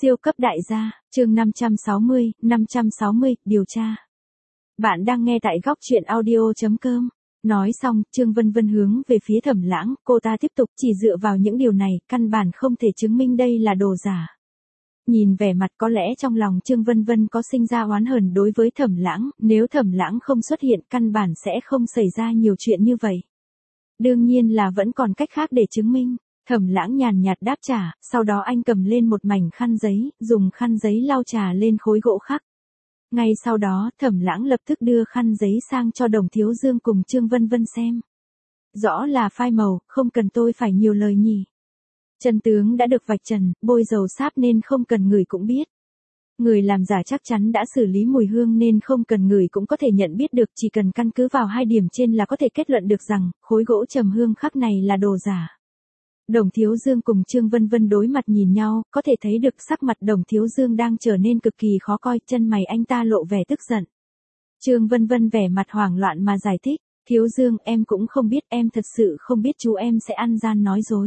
Siêu cấp đại gia, chương 560, điều tra. Bạn đang nghe tại góc truyện audio.com. Nói xong, Trương Vân Vân hướng về phía Thẩm Lãng, cô ta tiếp tục chỉ dựa vào những điều này, căn bản không thể chứng minh đây là đồ giả. Nhìn vẻ mặt có lẽ trong lòng Trương Vân Vân có sinh ra oán hờn đối với Thẩm Lãng, nếu Thẩm Lãng không xuất hiện căn bản sẽ không xảy ra nhiều chuyện như vậy. Đương nhiên là vẫn còn cách khác để chứng minh. Thẩm Lãng nhàn nhạt đáp trả, sau đó anh cầm lên một mảnh khăn giấy, dùng khăn giấy lau trà lên khối gỗ khắc. Ngay sau đó, Thẩm Lãng lập tức đưa khăn giấy sang cho Đồng Thiếu Dương cùng Trương Vân Vân xem. Rõ là phai màu, không cần tôi phải nhiều lời nhỉ. Chân tướng đã được vạch trần, bôi dầu sáp nên không cần ngửi cũng biết. Người làm giả chắc chắn đã xử lý mùi hương nên không cần ngửi cũng có thể nhận biết được, chỉ cần căn cứ vào hai điểm trên là có thể kết luận được rằng, khối gỗ trầm hương khắc này là đồ giả. Đồng Thiếu Dương cùng Trương Vân Vân đối mặt nhìn nhau, có thể thấy được sắc mặt Đồng Thiếu Dương đang trở nên cực kỳ khó coi, chân mày anh ta lộ vẻ tức giận. Trương Vân Vân vẻ mặt hoảng loạn mà giải thích, Thiếu Dương em cũng không biết, em thật sự không biết chú em sẽ ăn gian nói dối.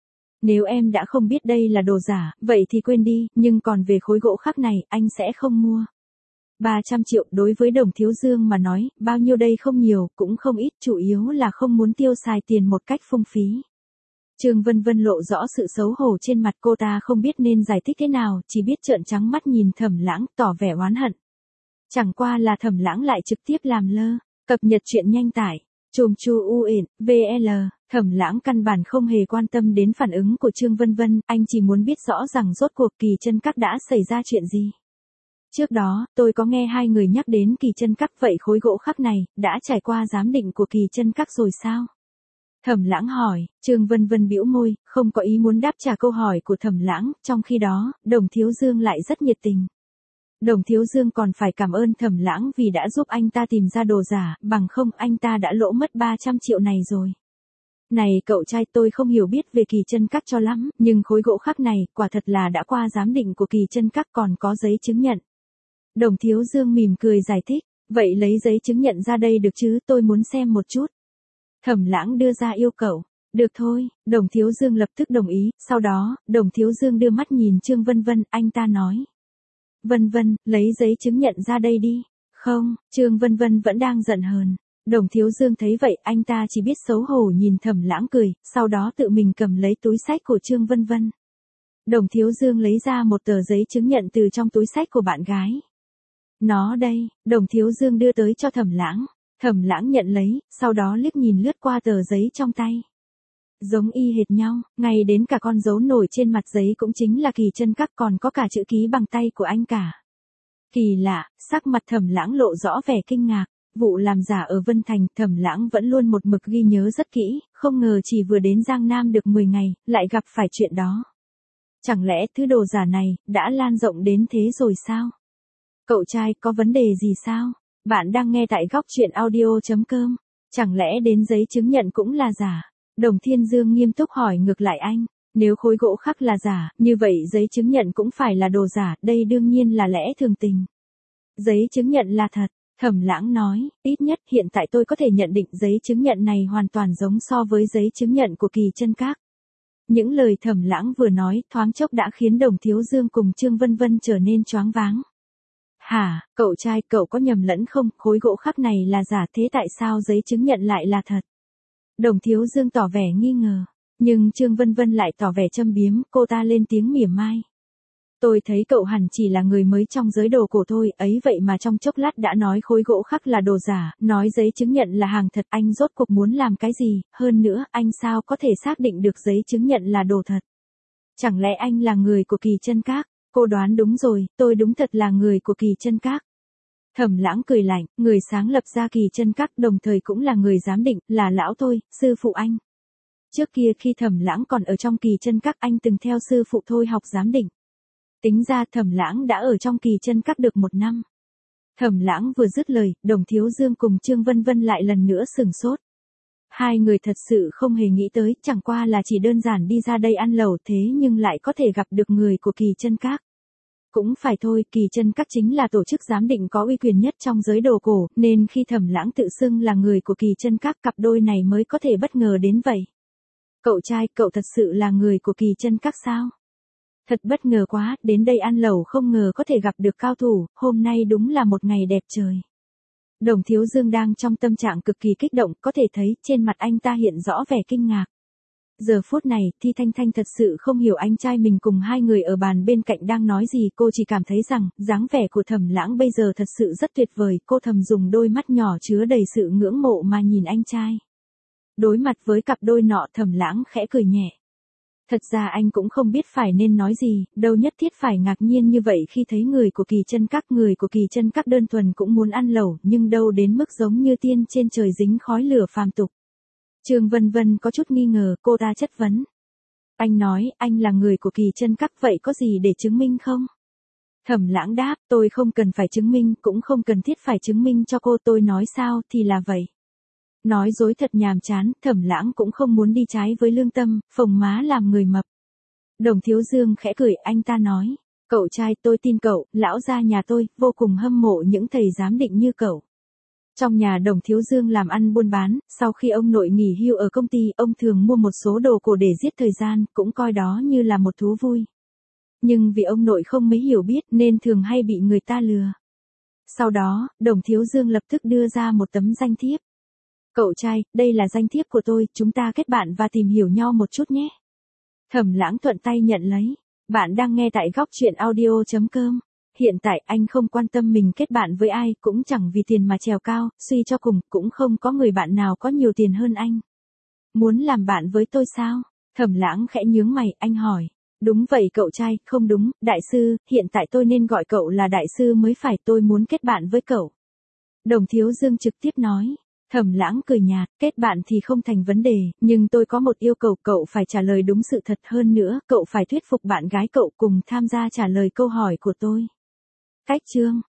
Nếu em đã không biết đây là đồ giả, vậy thì quên đi, nhưng còn về khối gỗ khắc này, anh sẽ không mua. 300 triệu đối với Đồng Thiếu Dương mà nói, bao nhiêu đây không nhiều, cũng không ít, chủ yếu là không muốn tiêu xài tiền một cách phung phí. Trương Vân Vân lộ rõ sự xấu hổ trên mặt, cô ta không biết nên giải thích thế nào, chỉ biết trợn trắng mắt nhìn Thẩm Lãng, tỏ vẻ oán hận. Chẳng qua là Thẩm Lãng lại trực tiếp làm lơ, cập nhật truyện nhanh tải, chùm chu UIN, VL, Thẩm Lãng căn bản không hề quan tâm đến phản ứng của Trương Vân Vân, anh chỉ muốn biết rõ rằng rốt cuộc Kỳ Chân Các đã xảy ra chuyện gì. Trước đó, tôi có nghe hai người nhắc đến Kỳ Chân Các, vậy khối gỗ khắc này, đã trải qua giám định của Kỳ Chân Các rồi sao? Thẩm Lãng hỏi, Trương Vân Vân bĩu môi, không có ý muốn đáp trả câu hỏi của Thẩm Lãng, trong khi đó, Đồng Thiếu Dương lại rất nhiệt tình. Đồng Thiếu Dương còn phải cảm ơn Thẩm Lãng vì đã giúp anh ta tìm ra đồ giả, bằng không anh ta đã lỗ mất 300 triệu này rồi. Này cậu trai, tôi không hiểu biết về Kỳ Chân Các cho lắm, nhưng khối gỗ khắc này, quả thật là đã qua giám định của Kỳ Chân Các, còn có giấy chứng nhận. Đồng Thiếu Dương mỉm cười giải thích, vậy lấy giấy chứng nhận ra đây được chứ, tôi muốn xem một chút. Thẩm Lãng đưa ra yêu cầu. Được thôi, Đồng Thiếu Dương lập tức đồng ý, sau đó, Đồng Thiếu Dương đưa mắt nhìn Trương Vân Vân, anh ta nói. Vân Vân, lấy giấy chứng nhận ra đây đi. Không, Trương Vân Vân vẫn đang giận hờn. Đồng Thiếu Dương thấy vậy, anh ta chỉ biết xấu hổ nhìn Thẩm Lãng cười, sau đó tự mình cầm lấy túi xách của Trương Vân Vân. Đồng Thiếu Dương lấy ra một tờ giấy chứng nhận từ trong túi xách của bạn gái. Nó đây, Đồng Thiếu Dương đưa tới cho Thẩm Lãng. Thẩm Lãng nhận lấy, sau đó liếc nhìn lướt qua tờ giấy trong tay. Giống y hệt nhau, ngay đến cả con dấu nổi trên mặt giấy cũng chính là Kỳ Chân Các, còn có cả chữ ký bằng tay của anh cả. Kỳ lạ, sắc mặt Thẩm Lãng lộ rõ vẻ kinh ngạc. Vụ làm giả ở Vân Thành, Thẩm Lãng vẫn luôn một mực ghi nhớ rất kỹ, không ngờ chỉ vừa đến Giang Nam được 10 ngày, lại gặp phải chuyện đó. Chẳng lẽ thứ đồ giả này, đã lan rộng đến thế rồi sao? Cậu trai, có vấn đề gì sao? Bạn đang nghe tại góc truyện audio.com. Chẳng lẽ đến giấy chứng nhận cũng là giả? Đồng Thiên Dương nghiêm túc hỏi ngược lại anh. Nếu khối gỗ khắc là giả, như vậy giấy chứng nhận cũng phải là đồ giả, đây đương nhiên là lẽ thường tình. Giấy chứng nhận là thật, Thẩm Lãng nói, ít nhất hiện tại tôi có thể nhận định giấy chứng nhận này hoàn toàn giống so với giấy chứng nhận của Kỳ Chân Các. Những lời Thẩm Lãng vừa nói thoáng chốc đã khiến Đồng Thiếu Dương cùng Trương Vân Vân trở nên choáng váng. Hả, cậu trai, cậu có nhầm lẫn không, khối gỗ khắc này là giả, thế tại sao giấy chứng nhận lại là thật? Đồng Thiếu Dương tỏ vẻ nghi ngờ, nhưng Trương Vân Vân lại tỏ vẻ châm biếm, cô ta lên tiếng mỉa mai. Tôi thấy cậu hẳn chỉ là người mới trong giới đồ cổ thôi, ấy vậy mà trong chốc lát đã nói khối gỗ khắc là đồ giả, nói giấy chứng nhận là hàng thật, anh rốt cuộc muốn làm cái gì, hơn nữa, anh sao có thể xác định được giấy chứng nhận là đồ thật? Chẳng lẽ anh là người của Kỳ Chân Các? Cô đoán đúng rồi, tôi đúng thật là người của Kỳ Chân Các. Thẩm Lãng cười lạnh, người sáng lập ra Kỳ Chân Các đồng thời cũng là người giám định, là lão tôi, sư phụ anh. Trước kia khi Thẩm Lãng còn ở trong Kỳ Chân Các, anh từng theo sư phụ thôi học giám định. Tính ra Thẩm Lãng đã ở trong Kỳ Chân Các được 1 năm. Thẩm Lãng vừa dứt lời, Đồng Thiếu Dương cùng Trương Vân Vân lại lần nữa sửng sốt. Hai người thật sự không hề nghĩ tới, chẳng qua là chỉ đơn giản đi ra đây ăn lẩu thế nhưng lại có thể gặp được người của Kỳ Chân Các. Cũng phải thôi, Kỳ Chân Các chính là tổ chức giám định có uy quyền nhất trong giới đồ cổ, nên khi Thẩm Lãng tự xưng là người của Kỳ Chân Các, cặp đôi này mới có thể bất ngờ đến vậy. Cậu trai, cậu thật sự là người của Kỳ Chân Các sao? Thật bất ngờ quá, đến đây ăn lẩu không ngờ có thể gặp được cao thủ, hôm nay đúng là một ngày đẹp trời. Đồng Thiếu Dương đang trong tâm trạng cực kỳ kích động, có thể thấy trên mặt anh ta hiện rõ vẻ kinh ngạc. Giờ phút này, Thi Thanh Thanh thật sự không hiểu anh trai mình cùng hai người ở bàn bên cạnh đang nói gì, cô chỉ cảm thấy rằng, dáng vẻ của Thẩm Lãng bây giờ thật sự rất tuyệt vời, cô thầm dùng đôi mắt nhỏ chứa đầy sự ngưỡng mộ mà nhìn anh trai. Đối mặt với cặp đôi nọ, Thẩm Lãng khẽ cười nhẹ. Thật ra anh cũng không biết phải nên nói gì, đâu nhất thiết phải ngạc nhiên như vậy khi thấy người của Kỳ Chân Các. Người của Kỳ Chân Các đơn thuần cũng muốn ăn lẩu, nhưng đâu đến mức giống như tiên trên trời dính khói lửa phàm tục. Trương Vân Vân có chút nghi ngờ, cô ta chất vấn. Anh nói, anh là người của Kỳ Chân Các, vậy có gì để chứng minh không? Thẩm Lãng đáp, tôi không cần phải chứng minh, cũng không cần thiết phải chứng minh cho cô, tôi nói sao thì là vậy. Nói dối thật nhàm chán, Thẩm Lãng cũng không muốn đi trái với lương tâm, phồng má làm người mập. Đồng Thiếu Dương khẽ cười, anh ta nói, cậu trai tôi tin cậu, lão gia nhà tôi, vô cùng hâm mộ những thầy giám định như cậu. Trong nhà Đồng Thiếu Dương làm ăn buôn bán, sau khi ông nội nghỉ hưu ở công ty, ông thường mua một số đồ cổ để giết thời gian, cũng coi đó như là một thú vui. Nhưng vì ông nội không mấy hiểu biết nên thường hay bị người ta lừa. Sau đó, Đồng Thiếu Dương lập tức đưa ra một tấm danh thiếp. Cậu trai, đây là danh thiếp của tôi, chúng ta kết bạn và tìm hiểu nhau một chút nhé. Thẩm Lãng thuận tay nhận lấy. Bạn đang nghe tại góc truyện audio.com. Hiện tại anh không quan tâm mình kết bạn với ai, cũng chẳng vì tiền mà trèo cao, suy cho cùng, cũng không có người bạn nào có nhiều tiền hơn anh. Muốn làm bạn với tôi sao? Thẩm Lãng khẽ nhướng mày, anh hỏi. Đúng vậy cậu trai, không đúng, đại sư, hiện tại tôi nên gọi cậu là đại sư mới phải, tôi muốn kết bạn với cậu. Đồng Thiếu Dương trực tiếp nói. Thẩm Lãng cười nhạt, kết bạn thì không thành vấn đề, nhưng tôi có một yêu cầu, cậu phải trả lời đúng sự thật, hơn nữa, cậu phải thuyết phục bạn gái cậu cùng tham gia trả lời câu hỏi của tôi. Cách chương